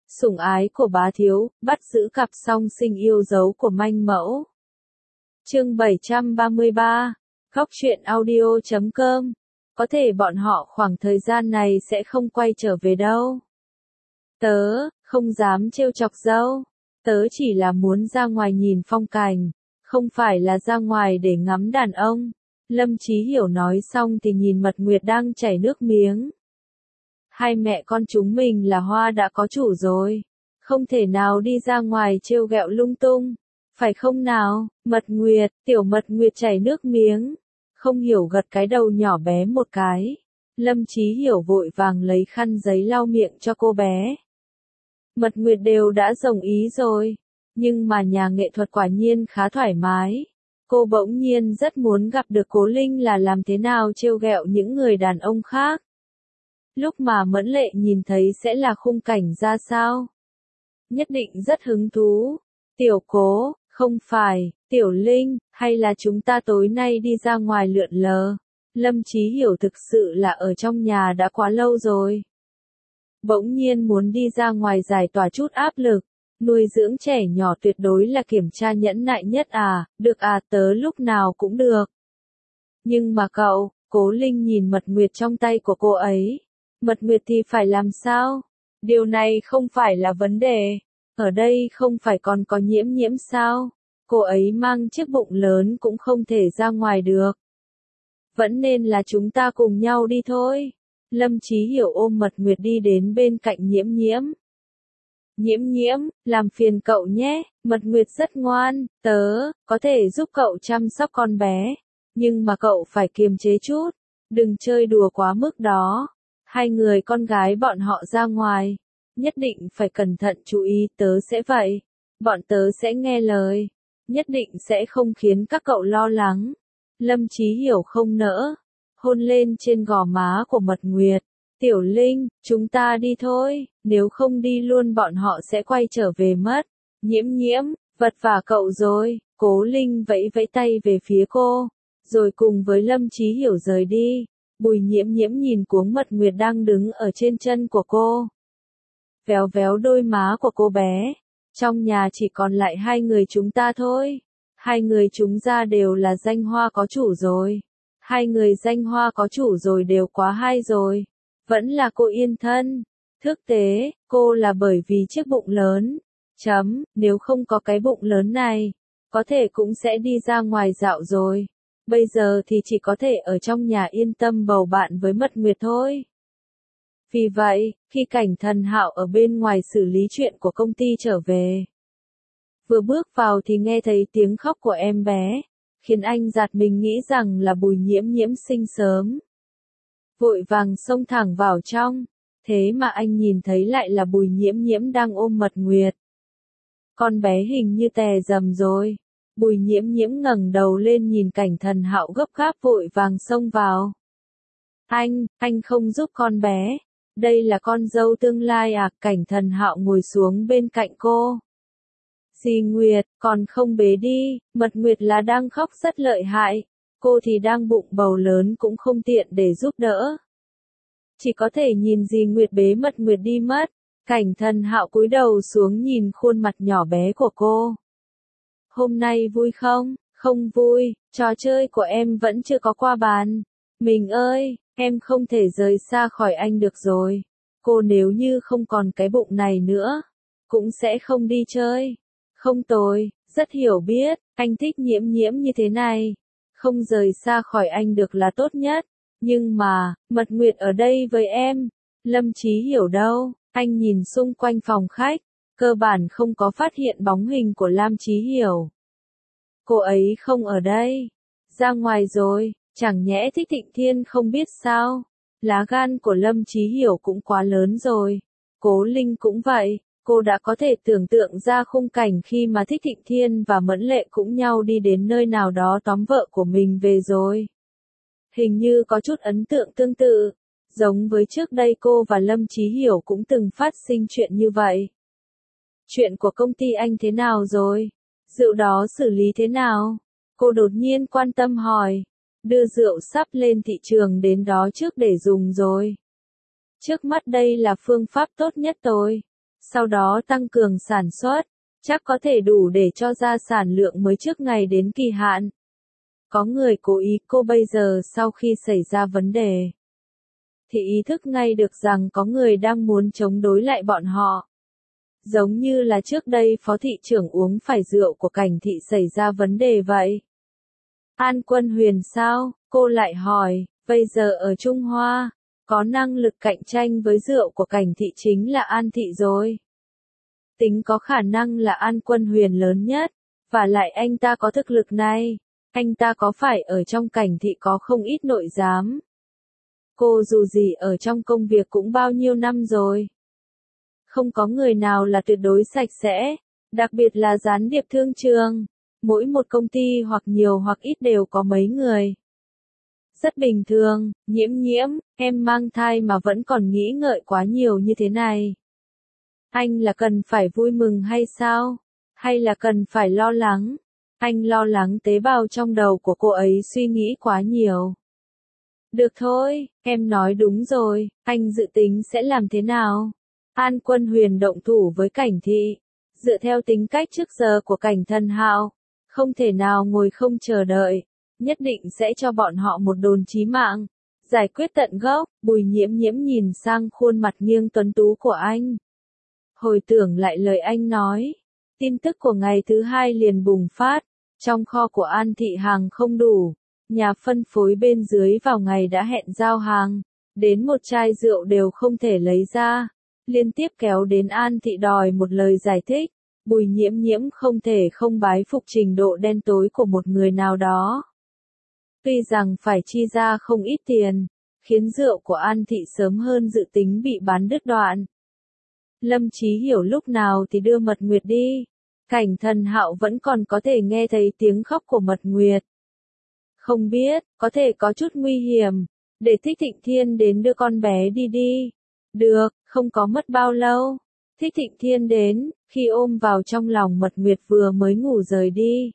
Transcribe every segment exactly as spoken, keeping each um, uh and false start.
Sủng ái của bá thiếu, bắt giữ cặp song sinh yêu dấu của manh mẫu. Chương bảy trăm ba mươi ba, Góc truyện audio chấm com. Có thể bọn họ khoảng thời gian này sẽ không quay trở về đâu. Tớ, không dám trêu chọc dâu. Tớ chỉ là muốn ra ngoài nhìn phong cảnh, không phải là ra ngoài để ngắm đàn ông. Lâm Chí Hiểu nói xong thì nhìn Mật Nguyệt đang chảy nước miếng. Hai mẹ con chúng mình là hoa đã có chủ rồi, không thể nào đi ra ngoài trêu ghẹo lung tung, phải không nào? Mật Nguyệt, tiểu Mật Nguyệt chảy nước miếng, không hiểu gật cái đầu nhỏ bé một cái. Lâm Chí Hiểu vội vàng lấy khăn giấy lau miệng cho cô bé. Mật Nguyệt đều đã đồng ý rồi, nhưng mà nhà nghệ thuật quả nhiên khá thoải mái. Cô bỗng nhiên rất muốn gặp được Cố Linh là làm thế nào trêu ghẹo những người đàn ông khác. Lúc mà Mẫn Lệ nhìn thấy sẽ là khung cảnh ra sao? Nhất định rất hứng thú. Tiểu Cố, không phải, Tiểu Linh, hay là chúng ta tối nay đi ra ngoài lượn lờ? Lâm Chí Hiểu thực sự là ở trong nhà đã quá lâu rồi. Bỗng nhiên muốn đi ra ngoài giải tỏa chút áp lực. Nuôi dưỡng trẻ nhỏ tuyệt đối là kiểm tra nhẫn nại nhất à, được à, tớ lúc nào cũng được. Nhưng mà cậu, Cố Linh nhìn Mật Nguyệt trong tay của cô ấy. Mật Nguyệt thì phải làm sao? Điều này không phải là vấn đề. Ở đây không phải còn có Nhiễm Nhiễm sao? Cô ấy mang chiếc bụng lớn cũng không thể ra ngoài được. Vẫn nên là chúng ta cùng nhau đi thôi. Lâm Chí Hiểu ôm Mật Nguyệt đi đến bên cạnh Nhiễm Nhiễm. Nhiễm Nhiễm, làm phiền cậu nhé, Mật Nguyệt rất ngoan, tớ, có thể giúp cậu chăm sóc con bé. Nhưng mà cậu phải kiềm chế chút, đừng chơi đùa quá mức đó. Hai người con gái bọn họ ra ngoài, nhất định phải cẩn thận chú ý, tớ sẽ vậy. Bọn tớ sẽ nghe lời, nhất định sẽ không khiến các cậu lo lắng. Lâm Chí Hiểu không nỡ, hôn lên trên gò má của Mật Nguyệt. Tiểu Linh, chúng ta đi thôi, nếu không đi luôn bọn họ sẽ quay trở về mất. Nhiễm Nhiễm, vật vả cậu rồi. Cố Linh vẫy vẫy tay về phía cô, rồi cùng với Lâm Chí Hiểu rời đi. Bùi Nhiễm Nhiễm nhìn cuống Mật Nguyệt đang đứng ở trên chân của cô. Véo véo đôi má của cô bé. Trong nhà chỉ còn lại hai người chúng ta thôi. Hai người chúng ta đều là danh hoa có chủ rồi. Hai người danh hoa có chủ rồi đều quá hay rồi. Vẫn là cô yên thân. Thực tế, cô là bởi vì chiếc bụng lớn. Chấm, nếu không có cái bụng lớn này, có thể cũng sẽ đi ra ngoài dạo rồi. Bây giờ thì chỉ có thể ở trong nhà yên tâm bầu bạn với Mật Nguyệt thôi. Vì vậy, khi Cảnh Thần Hạo ở bên ngoài xử lý chuyện của công ty trở về, vừa bước vào thì nghe thấy tiếng khóc của em bé, khiến anh giật mình nghĩ rằng là Bùi Nhiễm Nhiễm sinh sớm. Vội vàng xông thẳng vào trong, thế mà anh nhìn thấy lại là Bùi Nhiễm Nhiễm đang ôm Mật Nguyệt. Con bé hình như tè dầm rồi. Bùi Nhiễm Nhiễm ngẩng đầu lên nhìn Cảnh Thần Hạo gấp gáp vội vàng xông vào. Anh, anh không giúp con bé. Đây là con dâu tương lai à? Cảnh Thần Hạo ngồi xuống bên cạnh cô. Dì Nguyệt, còn không bế đi, Mật Nguyệt là đang khóc rất lợi hại. Cô thì đang bụng bầu lớn cũng không tiện để giúp đỡ. Chỉ có thể nhìn dì Nguyệt bế Mật Nguyệt đi mất. Cảnh Thần Hạo cúi đầu xuống nhìn khuôn mặt nhỏ bé của cô. Hôm nay vui không? Không vui, trò chơi của em vẫn chưa có qua bàn. Mình ơi, em không thể rời xa khỏi anh được rồi. Cô nếu như không còn cái bụng này nữa, cũng sẽ không đi chơi. Không tồi, rất hiểu biết, anh thích Nhiễm Nhiễm như thế này. Không rời xa khỏi anh được là tốt nhất. Nhưng mà, Mật Nguyệt ở đây với em. Lâm Chí Hiểu đâu? Anh nhìn xung quanh phòng khách, cơ bản không có phát hiện bóng hình của Lam Chí Hiểu. Cô ấy không ở đây. Ra ngoài rồi, chẳng nhẽ Thích Thịnh Thiên không biết sao? Lá gan của Lâm Chí Hiểu cũng quá lớn rồi. Cố Linh cũng vậy, cô đã có thể tưởng tượng ra khung cảnh khi mà Thích Thịnh Thiên và Mẫn Lệ cũng nhau đi đến nơi nào đó tóm vợ của mình về rồi. Hình như có chút ấn tượng tương tự. Giống với trước đây cô và Lâm Chí Hiểu cũng từng phát sinh chuyện như vậy. Chuyện của công ty anh thế nào rồi? Rượu đó xử lý thế nào? Cô đột nhiên quan tâm hỏi. Đưa rượu sắp lên thị trường đến đó trước để dùng rồi. Trước mắt đây là phương pháp tốt nhất rồi. sau đó tăng cường sản xuất, chắc có thể đủ để cho ra sản lượng mới trước ngày đến kỳ hạn. Có người cố ý cô bây giờ sau khi xảy ra vấn đề, thì ý thức ngay được rằng có người đang muốn chống đối lại bọn họ. Giống như là trước đây phó thị trưởng uống phải rượu của Cảnh Thị xảy ra vấn đề vậy. An Quân Huyền sao? Cô lại hỏi, bây giờ ở Trung Hoa, có năng lực cạnh tranh với rượu của Cảnh Thị chính là An Thị rồi. Tính có khả năng là An Quân Huyền lớn nhất, và lại anh ta có thực lực này, anh ta có phải ở trong Cảnh Thị có không ít nội giám. Cô dù gì ở trong công việc cũng bao nhiêu năm rồi. Không có người nào là tuyệt đối sạch sẽ, đặc biệt là gián điệp thương trường. Mỗi một công ty hoặc nhiều hoặc ít đều có mấy người. Rất bình thường, Nhiễm Nhiễm, em mang thai mà vẫn còn nghĩ ngợi quá nhiều như thế này. Anh là cần phải vui mừng hay sao? Hay là cần phải lo lắng? Anh lo lắng tế bào trong đầu của cô ấy suy nghĩ quá nhiều. Được thôi, em nói đúng rồi, anh dự tính sẽ làm thế nào? An Quân Huyền động thủ với Cảnh Thị. Dựa theo tính cách trước giờ của Cảnh Thần Hạo, không thể nào ngồi không chờ đợi, nhất định sẽ cho bọn họ một đòn chí mạng, giải quyết tận gốc. Bùi Nhiễm Nhiễm nhìn sang khuôn mặt nghiêng tuấn tú của anh. Hồi tưởng lại lời anh nói, tin tức của ngày thứ hai liền bùng phát, trong kho của An Thị hàng không đủ, nhà phân phối bên dưới vào ngày đã hẹn giao hàng, đến một chai rượu đều không thể lấy ra, liên tiếp kéo đến An Thị đòi một lời giải thích. Bùi Nhiễm Nhiễm không thể không bái phục trình độ đen tối của một người nào đó. Tuy rằng phải chi ra không ít tiền, khiến rượu của An Thị sớm hơn dự tính bị bán đứt đoạn. Lâm Chí Hiểu lúc nào thì đưa Mật Nguyệt đi. Cảnh Thần Hạo vẫn còn có thể nghe thấy tiếng khóc của Mật Nguyệt. Không biết, có thể có chút nguy hiểm, để Thích Thịnh Thiên đến đưa con bé đi đi. Được, không có mất bao lâu. Thích Thịnh Thiên đến, khi ôm vào trong lòng Mật Nguyệt vừa mới ngủ rời đi.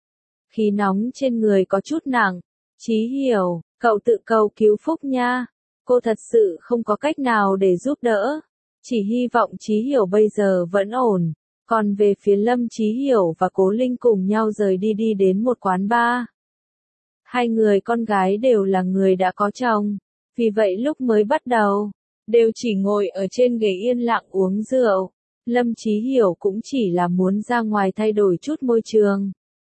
Khí nóng trên người có chút nặng. Chí Hiểu, cậu tự cầu cứu Phúc nha. Cô thật sự không có cách nào để giúp đỡ. Chỉ hy vọng Chí Hiểu bây giờ vẫn ổn. Còn về phía Lâm Chí Hiểu và Cố Linh cùng nhau rời đi đi đến một quán bar. Hai người con gái đều là người đã có chồng. Vì vậy lúc mới bắt đầu, đều chỉ ngồi ở trên ghế yên lặng uống rượu. Lâm Chí Hiểu cũng chỉ là muốn ra ngoài thay đổi chút môi trường.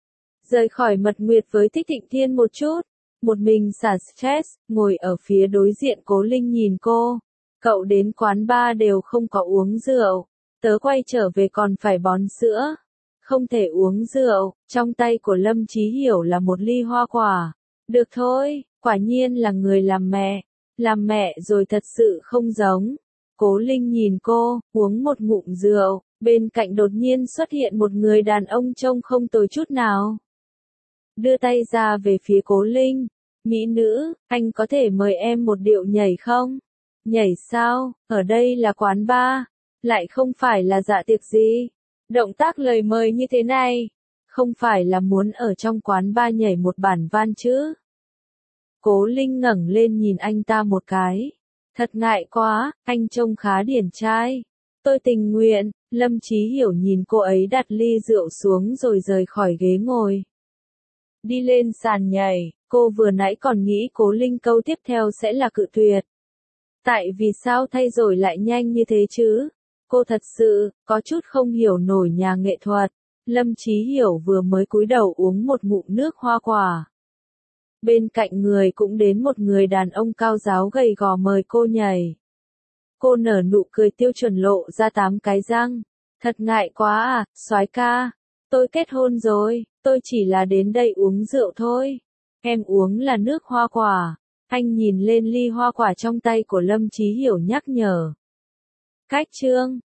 Rời khỏi Mật Nguyệt với Thích Thịnh Thiên một chút, một mình xả stress, ngồi ở phía đối diện Cố Linh nhìn cô. Cậu đến quán bar đều không có uống rượu, tớ quay trở về còn phải bón sữa. Không thể uống rượu, trong tay của Lâm Chí Hiểu là một ly hoa quả. Được thôi, quả nhiên là người làm mẹ. Làm mẹ rồi thật sự không giống. Cố Linh nhìn cô, uống một ngụm rượu, bên cạnh đột nhiên xuất hiện một người đàn ông trông không tồi chút nào. Đưa tay ra về phía Cố Linh. Mỹ nữ, anh có thể mời em một điệu nhảy không? Nhảy sao? Ở đây là quán bar, lại không phải là dạ tiệc gì. Động tác lời mời như thế này, không phải là muốn ở trong quán bar nhảy một bản van chứ? Cố Linh ngẩng lên nhìn anh ta một cái. Thật ngại quá, anh trông khá điển trai. Tôi tình nguyện. Lâm Chí Hiểu nhìn cô ấy đặt ly rượu xuống rồi rời khỏi ghế ngồi. Đi lên sàn nhảy, cô vừa nãy còn nghĩ Cố Linh câu tiếp theo sẽ là cự tuyệt. Tại vì sao thay đổi lại nhanh như thế chứ? Cô thật sự, có chút không hiểu nổi nhà nghệ thuật. Lâm Chí Hiểu vừa mới cúi đầu uống một ngụm nước hoa quả. Bên cạnh người cũng đến một người đàn ông cao ráo gầy gò mời cô nhảy. Cô nở nụ cười tiêu chuẩn lộ ra tám cái răng. Thật ngại quá à, soái ca. Tôi kết hôn rồi, tôi chỉ là đến đây uống rượu thôi. Em uống là nước hoa quả. Anh nhìn lên ly hoa quả trong tay của Lâm Chí Hiểu nhắc nhở. Cách chương